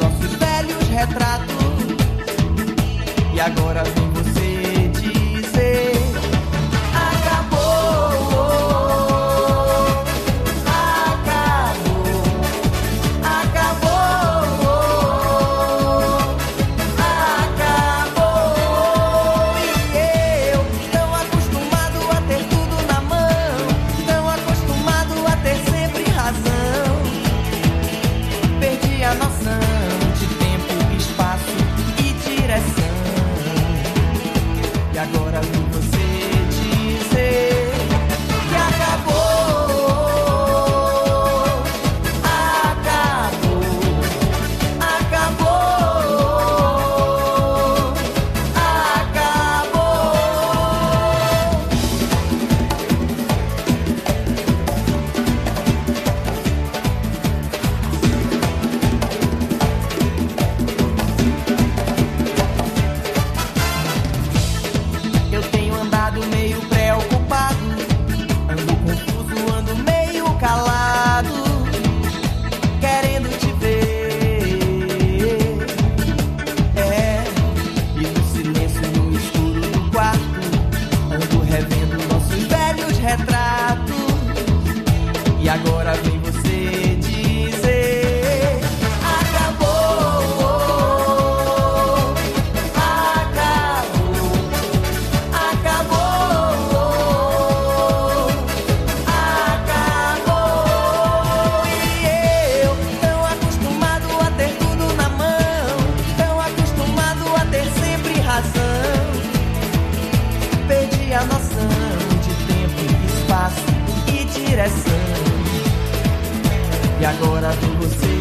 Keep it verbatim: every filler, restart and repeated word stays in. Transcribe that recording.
nossos velhos retratos. E agora vem você dizer: acabou, acabou, acabou, acabou. E eu, tão acostumado a ter tudo na mão, tão acostumado a ter sempre razão, perdi a noção de tempo, espaço e direção. E agora vem você dizer que acabou, acabou, acabou, acabou. Eu tenho andado meio preocupado, ando confuso, ando meio calado, querendo te ver. É, e no silêncio, no escuro do quarto, ando revendo nossos velhos retratos. E agora vem você dizer: acabou, acabou, acabou, acabou. E eu, tão acostumado a ter tudo na mão, tão acostumado a ter sempre razão, perdi a noção de tempo, espaço e direção. E agora vem você